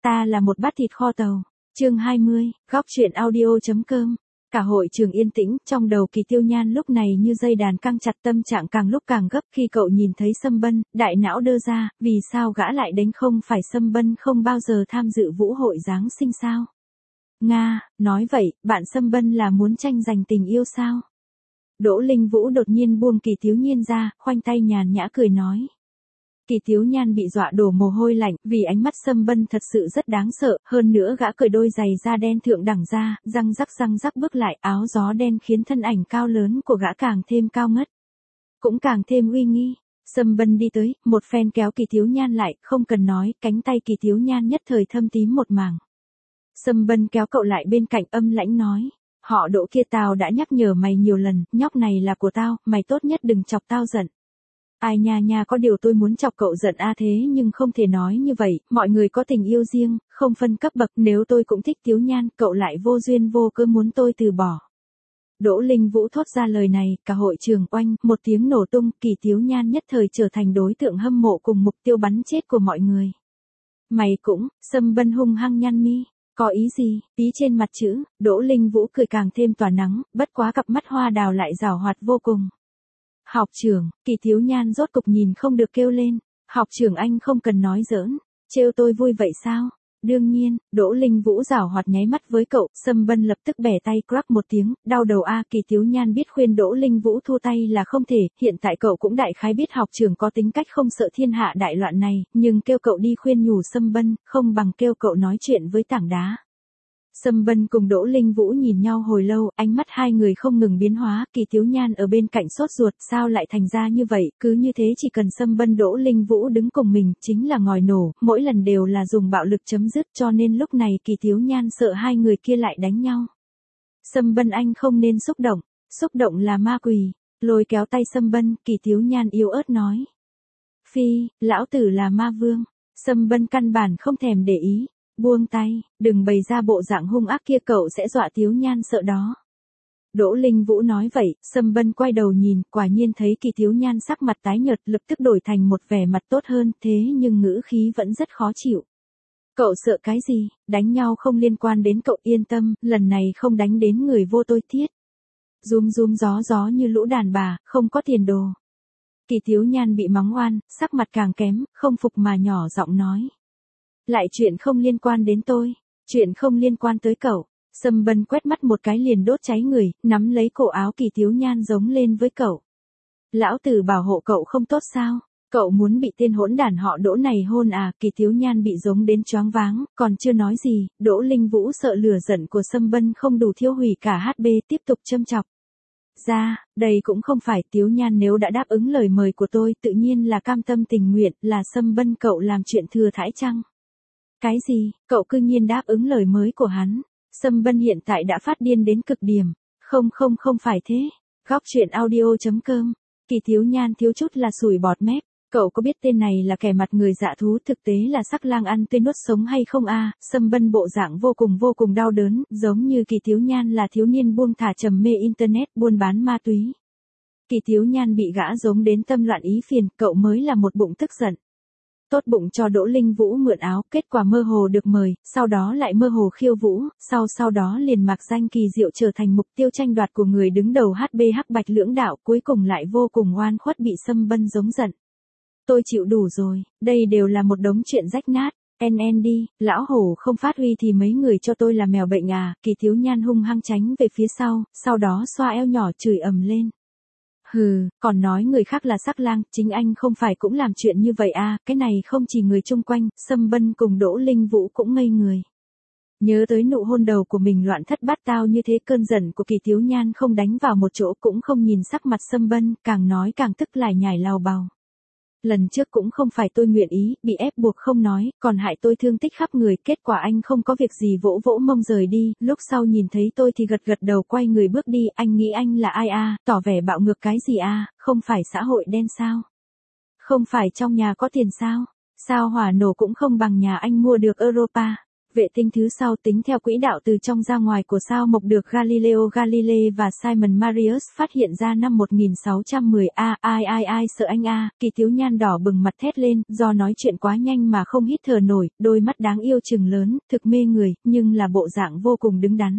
Ta là một bát thịt kho tàu. Chương 20, góc truyện audio.com. Cả hội trường yên tĩnh, trong đầu Kỳ Tiêu Nhan lúc này như dây đàn căng chặt, tâm trạng càng lúc càng gấp khi cậu nhìn thấy Sâm Bân, đại não đơ ra, vì sao gã lại đánh, không phải Sâm Bân không bao giờ tham dự vũ hội Giáng sinh sao? Nga, nói vậy, bạn Sâm Bân là muốn tranh giành tình yêu sao? Đỗ Linh Vũ đột nhiên buông Kỳ Thiếu Nhiên ra, khoanh tay nhàn nhã cười nói. Kỳ Thiếu Nhan bị dọa đổ mồ hôi lạnh, vì ánh mắt Sâm Bân thật sự rất đáng sợ, hơn nữa gã cởi đôi giày da đen thượng đẳng ra, răng rắc bước lại, áo gió đen khiến thân ảnh cao lớn của gã càng thêm cao ngất, cũng càng thêm uy nghi. Sâm Bân đi tới, một phen kéo Kỳ Thiếu Nhan lại, không cần nói, cánh tay Kỳ Thiếu Nhan nhất thời thâm tím một mảng. Sâm Bân kéo cậu lại bên cạnh, âm lãnh nói, họ Đỗ kia, tao đã nhắc nhở mày nhiều lần, nhóc này là của tao, mày tốt nhất đừng chọc tao giận. Ai nha, có điều tôi muốn chọc cậu giận thế nhưng không thể nói như vậy, mọi người có tình yêu riêng, không phân cấp bậc, nếu tôi cũng thích Thiếu Nhan, cậu lại vô duyên vô cớ muốn tôi từ bỏ. Đỗ Linh Vũ thốt ra lời này, cả hội trường oanh, một tiếng nổ tung, Kỳ Thiếu Nhan nhất thời trở thành đối tượng hâm mộ cùng mục tiêu bắn chết của mọi người. Mày cũng, Sâm Bân hung hăng nhăn mi. Có ý gì? Tí trên mặt chữ, Đỗ Linh Vũ cười càng thêm tỏa nắng, bất quá cặp mắt hoa đào lại giảo hoạt vô cùng. Học trưởng, Kỳ Thiếu Nhan rốt cục nhìn không được kêu lên. Học trưởng, anh không cần nói giỡn, trêu tôi vui vậy sao? Đương nhiên, Đỗ Linh Vũ giảo hoạt nháy mắt với cậu, Sâm Bân lập tức bẻ tay, crack một tiếng, đau đầu Kỳ Thiếu Nhan biết khuyên Đỗ Linh Vũ thu tay là không thể, hiện tại cậu cũng đại khái biết học trưởng có tính cách không sợ thiên hạ đại loạn này, nhưng kêu cậu đi khuyên nhủ Sâm Bân, không bằng kêu cậu nói chuyện với tảng đá. Sâm Bân cùng Đỗ Linh Vũ nhìn nhau hồi lâu, ánh mắt hai người không ngừng biến hóa, Kỳ Thiếu Nhan ở bên cạnh sốt ruột, sao lại thành ra như vậy, cứ như thế chỉ cần Sâm Bân Đỗ Linh Vũ đứng cùng mình, chính là ngòi nổ, mỗi lần đều là dùng bạo lực chấm dứt, cho nên lúc này Kỳ Thiếu Nhan sợ hai người kia lại đánh nhau. Sâm Bân, anh không nên xúc động là ma quỷ. Lôi kéo tay Sâm Bân, Kỳ Thiếu Nhan yếu ớt nói. Phi, lão tử là ma vương. Sâm Bân căn bản không thèm để ý. Buông tay, đừng bày ra bộ dạng hung ác kia, cậu sẽ dọa Thiếu Nhan sợ đó. Đỗ Linh Vũ nói vậy, Sâm Bân quay đầu nhìn, quả nhiên thấy Kỳ Thiếu Nhan sắc mặt tái nhợt, lập tức đổi thành một vẻ mặt tốt hơn, thế nhưng ngữ khí vẫn rất khó chịu. Cậu sợ cái gì, đánh nhau không liên quan đến cậu, yên tâm, lần này không đánh đến người vô tôi thiết. Rúm gió như lũ đàn bà, không có tiền đồ. Kỳ Thiếu Nhan bị mắng oan, sắc mặt càng kém, không phục mà nhỏ giọng nói. Lại chuyện không liên quan đến tôi, chuyện không liên quan tới cậu. Sâm Bân quét mắt một cái liền đốt cháy người, nắm lấy cổ áo Kỳ Thiếu Nhan giống lên với cậu. Lão tử bảo hộ cậu không tốt sao? Cậu muốn bị tên hỗn đản họ Đỗ này hôn à? Kỳ Thiếu Nhan bị giống đến choáng váng, còn chưa nói gì, Đỗ Linh Vũ sợ lửa giận của Sâm Bân không đủ thiêu hủy cả HB, tiếp tục châm chọc. Đây cũng không phải, Thiếu Nhan nếu đã đáp ứng lời mời của tôi, tự nhiên là cam tâm tình nguyện, là Sâm Bân cậu làm chuyện thừa thãi chăng? Cái gì, cậu cư nhiên đáp ứng lời mới của hắn? Sâm Bân hiện tại đã phát điên đến cực điểm. Không phải thế. Góc truyện audio.com. Kỳ Thiếu Nhan thiếu chút là sủi bọt mép. Cậu có biết tên này là kẻ mặt người dạ thú, thực tế là sắc lang ăn tươi nuốt sống hay không a? Sâm Bân bộ dạng vô cùng đau đớn, giống như Kỳ Thiếu Nhan là thiếu niên buông thả trầm mê internet, buôn bán ma túy. Kỳ Thiếu Nhan bị gã giống đến tâm loạn ý phiền, cậu mới là một bụng tức giận. Tốt bụng cho Đỗ Linh Vũ mượn áo, kết quả mơ hồ được mời, sau đó lại mơ hồ khiêu vũ, sau đó liền mặc danh kỳ diệu trở thành mục tiêu tranh đoạt của người đứng đầu HB hắc bạch lưỡng đạo, cuối cùng lại vô cùng oan khuất bị Sâm Bân giống giận. Tôi chịu đủ rồi, đây đều là một đống chuyện rách nát. NN đi, lão hổ không phát huy thì mấy người cho tôi là mèo bệnh à? Kỳ Thiếu Nhan hung hăng tránh về phía sau đó xoa eo nhỏ chửi ầm lên. Hừ, còn nói người khác là sắc lang, chính anh không phải cũng làm chuyện như vậy à? Cái này không chỉ người chung quanh, Sâm Bân cùng Đỗ Linh Vũ cũng ngây người. Nhớ tới nụ hôn đầu của mình loạn thất bát tao như thế, cơn giận của Kỳ Thiếu Nhan không đánh vào một chỗ, cũng không nhìn sắc mặt Sâm Bân, càng nói càng tức lải nhải lào bào. Lần trước cũng không phải tôi nguyện ý, bị ép buộc không nói, còn hại tôi thương tích khắp người, kết quả anh không có việc gì vỗ mông rời đi, lúc sau nhìn thấy tôi thì gật đầu quay người bước đi, anh nghĩ anh là ai à? Tỏ vẻ bạo ngược cái gì à? Không phải xã hội đen sao? Không phải trong nhà có tiền sao? Sao hỏa nổ cũng không bằng nhà anh mua được Europa? Vệ tinh thứ sau tính theo quỹ đạo từ trong ra ngoài của sao Mộc được Galileo Galilei và Simon Marius phát hiện ra năm 1610. Ai sợ anh a, Kỳ Thiếu Nhan đỏ bừng mặt thét lên, do nói chuyện quá nhanh mà không hít thở nổi, đôi mắt đáng yêu trừng lớn, thực mê người, nhưng là bộ dạng vô cùng đứng đắn.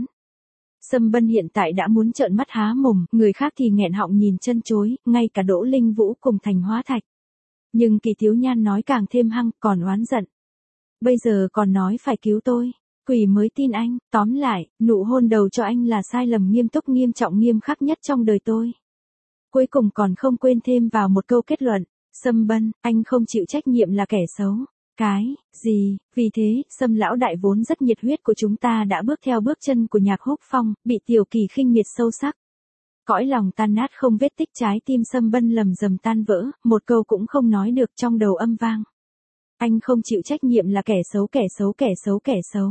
Sâm Bân hiện tại đã muốn trợn mắt há mồm, người khác thì nghẹn họng nhìn chân chối, ngay cả Đỗ Linh Vũ cùng Thành Hóa Thạch. Nhưng Kỳ Thiếu Nhan nói càng thêm hăng, còn oán giận. Bây giờ còn nói phải cứu tôi. Quỷ mới tin anh, tóm lại, nụ hôn đầu cho anh là sai lầm nghiêm túc nghiêm trọng nghiêm khắc nhất trong đời tôi. Cuối cùng còn không quên thêm vào một câu kết luận, Sâm Bân, anh không chịu trách nhiệm là kẻ xấu. Cái, gì, vì thế, Sâm lão đại vốn rất nhiệt huyết của chúng ta đã bước theo bước chân của Nhạc Húc Phong, bị Tiểu Kỳ khinh miệt sâu sắc. Cõi lòng tan nát không vết tích, trái tim Sâm Bân lầm rầm tan vỡ, một câu cũng không nói được, trong đầu âm vang. Anh không chịu trách nhiệm là kẻ xấu kẻ xấu kẻ xấu kẻ xấu.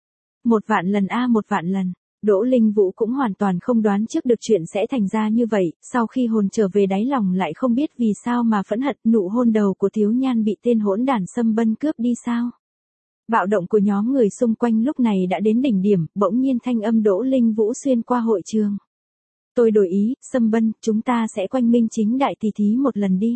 Một vạn lần a, một vạn lần. Đỗ Linh Vũ cũng hoàn toàn không đoán trước được chuyện sẽ thành ra như vậy, sau khi hồn trở về đáy lòng lại không biết vì sao mà phẫn hận, nụ hôn đầu của Thiếu Nhan bị tên hỗn đản Sâm Bân cướp đi sao. Bạo động của nhóm người xung quanh lúc này đã đến đỉnh điểm, bỗng nhiên thanh âm Đỗ Linh Vũ xuyên qua hội trường. Tôi đổi ý, Sâm Bân, chúng ta sẽ quanh minh chính đại tỉ thí một lần đi.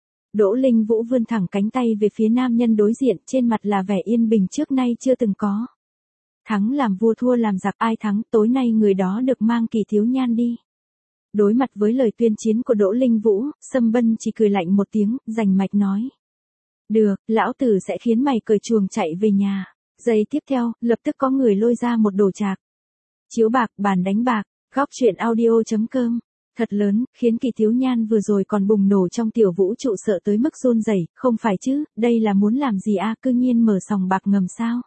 Đỗ Linh Vũ vươn thẳng cánh tay về phía nam nhân đối diện, trên mặt là vẻ yên bình trước nay chưa từng có. Thắng làm vua thua làm giặc, ai thắng, tối nay người đó được mang Kỳ Thiếu Nhan đi. Đối mặt với lời tuyên chiến của Đỗ Linh Vũ, Sâm Bân chỉ cười lạnh một tiếng, rành mạch nói. Được, lão tử sẽ khiến mày cởi chuồng chạy về nhà. Giây tiếp theo, lập tức có người lôi ra một đồ trạc. Chiếu bạc, bàn đánh bạc, góc truyện audio.com. Thật lớn, khiến Kỳ Thiếu Nhan vừa rồi còn bùng nổ trong tiểu vũ trụ sợ tới mức run rẩy, không phải chứ, đây là muốn làm gì a, cư nhiên mở sòng bạc ngầm sao?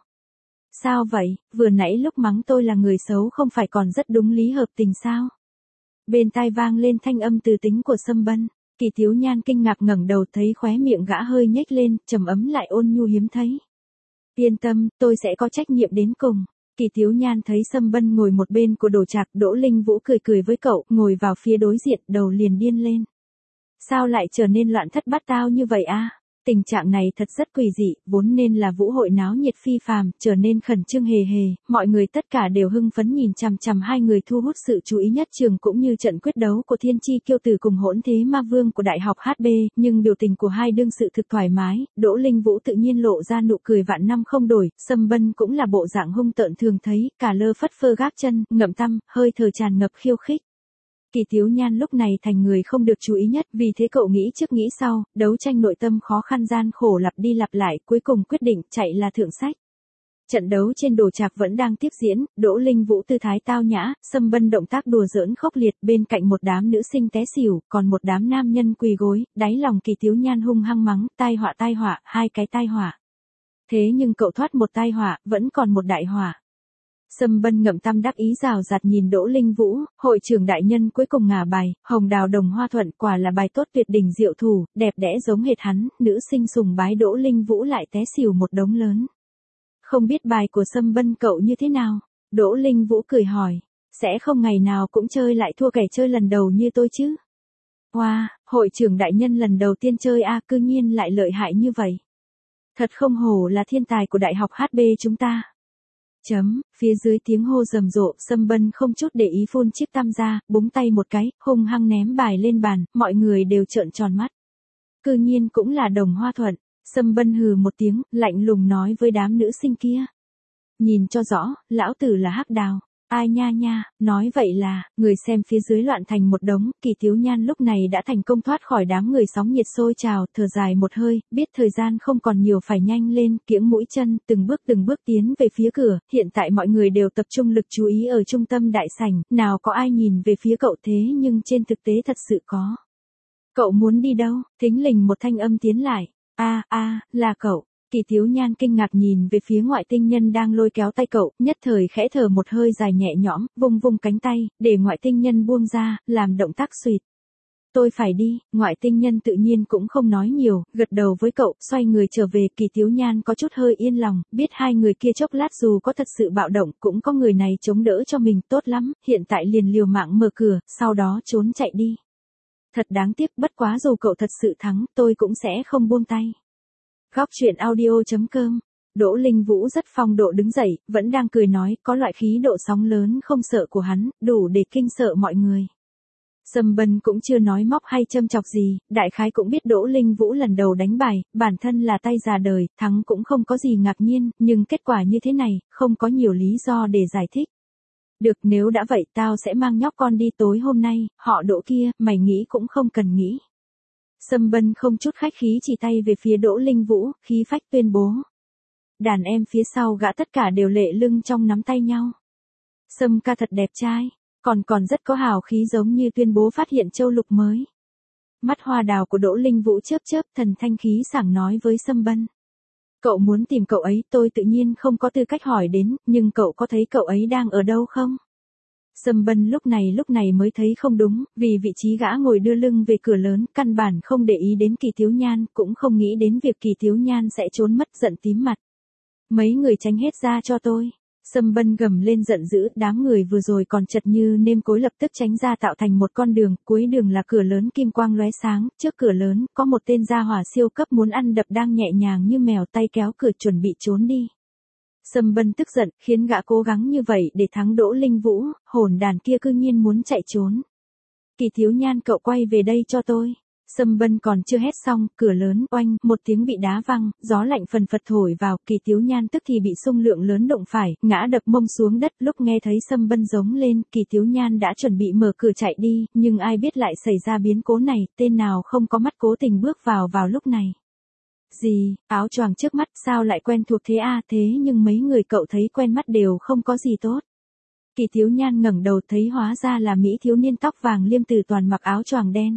Sao vậy, vừa nãy lúc mắng tôi là người xấu không phải còn rất đúng lý hợp tình sao? Bên tai vang lên thanh âm từ tính của Sâm Bân, Kỳ Thiếu Nhan kinh ngạc ngẩng đầu thấy khóe miệng gã hơi nhếch lên, trầm ấm lại ôn nhu hiếm thấy. Yên tâm, tôi sẽ có trách nhiệm đến cùng. Kỳ Thiếu Nhan thấy Sâm Bân ngồi một bên của đồ trạc, Đỗ Linh Vũ cười cười với cậu, ngồi vào phía đối diện, đầu liền điên lên. Sao lại trở nên loạn thất bát tao như vậy a? Tình trạng này thật rất quỷ dị, vốn nên là vũ hội náo nhiệt phi phàm, trở nên khẩn trương hề hề, mọi người tất cả đều hưng phấn nhìn chằm chằm hai người thu hút sự chú ý nhất trường cũng như trận quyết đấu của Thiên Chi Kiêu Tử cùng Hỗn Thế Ma Vương của Đại học HB, nhưng biểu tình của hai đương sự thực thoải mái, Đỗ Linh Vũ tự nhiên lộ ra nụ cười vạn năm không đổi, Sâm Bân cũng là bộ dạng hung tợn thường thấy, cả lơ phất phơ gác chân, ngậm tăm, hơi thở tràn ngập khiêu khích. Kỳ Thiếu Nhan lúc này thành người không được chú ý nhất, vì thế cậu nghĩ trước nghĩ sau, đấu tranh nội tâm khó khăn gian khổ lặp đi lặp lại, cuối cùng quyết định chạy là thượng sách. Trận đấu trên đồ trạc vẫn đang tiếp diễn, Đỗ Linh Vũ tư thái tao nhã, Sâm Bân động tác đùa giỡn khốc liệt, bên cạnh một đám nữ sinh té xỉu, còn một đám nam nhân quỳ gối, đáy lòng Kỳ Thiếu Nhan hung hăng mắng, tai họa, hai cái tai họa. Thế nhưng cậu thoát một tai họa, vẫn còn một đại họa. Sâm Bân ngậm tăm đắc ý rào rạt nhìn Đỗ Linh Vũ, hội trưởng đại nhân cuối cùng ngả bài, hồng đào đồng hoa thuận quả là bài tốt tuyệt đỉnh diệu thủ, đẹp đẽ giống hệt hắn, nữ sinh sùng bái Đỗ Linh Vũ lại té xỉu một đống lớn. Không biết bài của Sâm Bân cậu như thế nào? Đỗ Linh Vũ cười hỏi, sẽ không ngày nào cũng chơi lại thua kẻ chơi lần đầu như tôi chứ? Wow, hội trưởng đại nhân lần đầu tiên chơi a, cư nhiên lại lợi hại như vậy. Thật không hổ là thiên tài của đại học HB chúng ta. Phía dưới tiếng hô rầm rộ, Sâm Bân không chút để ý phun chiếc tăm ra, búng tay một cái, hung hăng ném bài lên bàn, mọi người đều trợn tròn mắt. Cư nhiên cũng là đồng hoa thuận, Sâm Bân hừ một tiếng, lạnh lùng nói với đám nữ sinh kia. Nhìn cho rõ, lão tử là hắc đào. Ai nha nha, nói vậy là, người xem phía dưới loạn thành một đống, Kỳ Thiếu Nhan lúc này đã thành công thoát khỏi đám người sóng nhiệt sôi trào, thở dài một hơi, biết thời gian không còn nhiều phải nhanh lên, kiễng mũi chân, từng bước tiến về phía cửa, hiện tại mọi người đều tập trung lực chú ý ở trung tâm đại sảnh, nào có ai nhìn về phía cậu thế nhưng trên thực tế thật sự có. Cậu muốn đi đâu? Thính lình một thanh âm tiến lại, là cậu. Kỳ Thiếu Nhan kinh ngạc nhìn về phía ngoại tinh nhân đang lôi kéo tay cậu, nhất thời khẽ thở một hơi dài nhẹ nhõm, vung vung cánh tay, để ngoại tinh nhân buông ra, làm động tác xuỵt. Tôi phải đi, ngoại tinh nhân tự nhiên cũng không nói nhiều, gật đầu với cậu, xoay người trở về. Kỳ Thiếu Nhan có chút hơi yên lòng, biết hai người kia chốc lát dù có thật sự bạo động, cũng có người này chống đỡ cho mình, tốt lắm, hiện tại liền liều mạng mở cửa, sau đó trốn chạy đi. Thật đáng tiếc, bất quá dù cậu thật sự thắng, tôi cũng sẽ không buông tay. Góc truyện audio.com Đỗ Linh Vũ rất phong độ đứng dậy, vẫn đang cười nói, có loại khí độ sóng lớn không sợ của hắn, đủ để kinh sợ mọi người. Sâm Bân cũng chưa nói móc hay châm chọc gì, đại khái cũng biết Đỗ Linh Vũ lần đầu đánh bài, bản thân là tay già đời, thắng cũng không có gì ngạc nhiên, nhưng kết quả như thế này, không có nhiều lý do để giải thích. Được, nếu đã vậy tao sẽ mang nhóc con đi tối hôm nay, họ Đỗ kia, mày nghĩ cũng không cần nghĩ. Sâm Bân không chút khách khí chỉ tay về phía Đỗ Linh Vũ, khí phách tuyên bố. Đàn em phía sau gã tất cả đều lệ lưng trong nắm tay nhau. Sâm ca thật đẹp trai, còn rất có hào khí giống như tuyên bố phát hiện châu lục mới. Mắt hoa đào của Đỗ Linh Vũ chớp chớp, thần thanh khí sảng nói với Sâm Bân. Cậu muốn tìm cậu ấy, tôi tự nhiên không có tư cách hỏi đến, nhưng cậu có thấy cậu ấy đang ở đâu không? Sâm Bân lúc này mới thấy không đúng, vì vị trí gã ngồi đưa lưng về cửa lớn, căn bản không để ý đến Kỳ Thiếu Nhan, cũng không nghĩ đến việc Kỳ Thiếu Nhan sẽ trốn mất, giận tím mặt. Mấy người tránh hết ra cho tôi. Sâm Bân gầm lên giận dữ, đám người vừa rồi còn chật như nêm cối lập tức tránh ra tạo thành một con đường, cuối đường là cửa lớn kim quang lóe sáng, trước cửa lớn, có một tên gia hỏa siêu cấp muốn ăn đập đang nhẹ nhàng như mèo tay kéo cửa chuẩn bị trốn đi. Sâm Bân tức giận, khiến gã cố gắng như vậy để thắng Đỗ Linh Vũ, hồn đàn kia cư nhiên muốn chạy trốn. Kỳ Thiếu Nhan cậu quay về đây cho tôi. Sâm Bân còn chưa hét xong, cửa lớn, oanh, một tiếng bị đá văng, gió lạnh phần phật thổi vào, Kỳ Thiếu Nhan tức thì bị xung lượng lớn đụng phải, ngã đập mông xuống đất, lúc nghe thấy Sâm Bân giống lên, Kỳ Thiếu Nhan đã chuẩn bị mở cửa chạy đi, nhưng ai biết lại xảy ra biến cố này, tên nào không có mắt cố tình bước vào lúc này. Gì, áo choàng trước mắt sao lại quen thuộc thế à, thế nhưng mấy người cậu thấy quen mắt đều không có gì tốt. Kỳ Thiếu Nhan ngẩng đầu thấy hóa ra là mỹ thiếu niên tóc vàng Liêm Tử Toàn mặc áo choàng đen.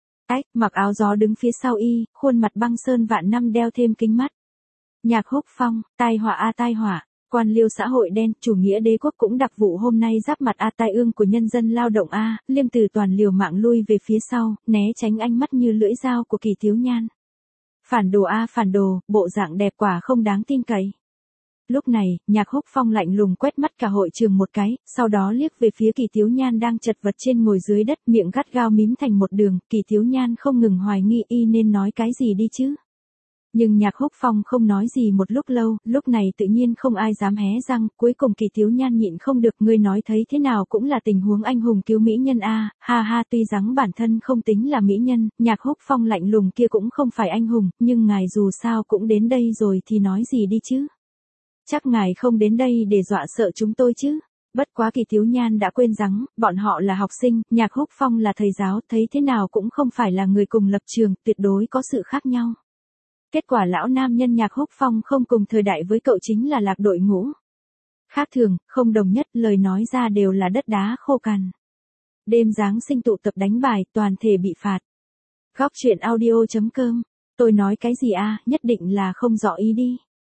Mặc áo gió đứng phía sau y, khuôn mặt băng sơn vạn năm đeo thêm kính mắt. Nhạc Húc Phong, tai họa a tai họa, quan liêu xã hội đen, chủ nghĩa đế quốc cũng đặc vụ hôm nay giáp mặt a tai ương của nhân dân lao động a, Liêm Tử Toàn liều mạng lui về phía sau, né tránh ánh mắt như lưỡi dao của Kỳ Thiếu Nhan. Phản đồ a phản đồ, bộ dạng đẹp quả không đáng tin cậy. Lúc này, Nhạc Húc Phong lạnh lùng quét mắt cả hội trường một cái, sau đó liếc về phía Kỳ Thiếu Nhan đang chật vật trên ngồi dưới đất, miệng gắt gao mím thành một đường, Kỳ Thiếu Nhan không ngừng hoài nghi y nên nói cái gì đi chứ. Nhưng Nhạc Húc Phong không nói gì một lúc lâu, lúc này tự nhiên không ai dám hé răng, cuối cùng Kỳ Thiếu Nhan nhịn không được, ngươi nói thấy thế nào cũng là tình huống anh hùng cứu mỹ nhân a, ha ha, tuy rằng bản thân không tính là mỹ nhân, Nhạc Húc Phong lạnh lùng kia cũng không phải anh hùng, nhưng ngài dù sao cũng đến đây rồi thì nói gì đi chứ. Chắc ngài không đến đây để dọa sợ chúng tôi chứ. Bất quá Kỳ Thiếu Nhan đã quên rằng, bọn họ là học sinh, Nhạc Húc Phong là thầy giáo, thấy thế nào cũng không phải là người cùng lập trường, tuyệt đối có sự khác nhau. Kết quả lão nam nhân Nhạc Húc Phong không cùng thời đại với cậu chính là lạc đội ngũ. Khác thường, không đồng nhất, lời nói ra đều là đất đá khô cằn. Đêm Giáng sinh tụ tập đánh bài, toàn thể bị phạt. Góc truyện audio.com. Tôi nói cái gì à, nhất định là không rõ ý đi.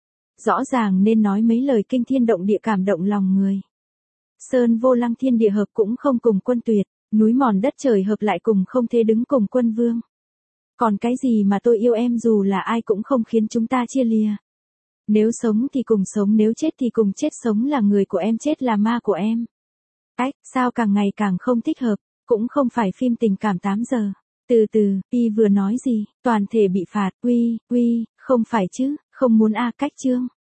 Rõ ràng nên nói mấy lời kinh thiên động địa cảm động lòng người. Sơn vô lăng thiên địa hợp cũng không cùng quân tuyệt, núi mòn đất trời hợp lại cùng không thể đứng cùng quân vương. Còn cái gì mà tôi yêu em dù là ai cũng không khiến chúng ta chia lìa. Nếu sống thì cùng sống, nếu chết thì cùng chết, sống là người của em, chết là ma của em. Sao càng ngày càng không thích hợp, cũng không phải phim tình cảm 8 giờ. Từ từ, y vừa nói gì, toàn thể bị phạt, uy, không phải chứ, không muốn cách chương.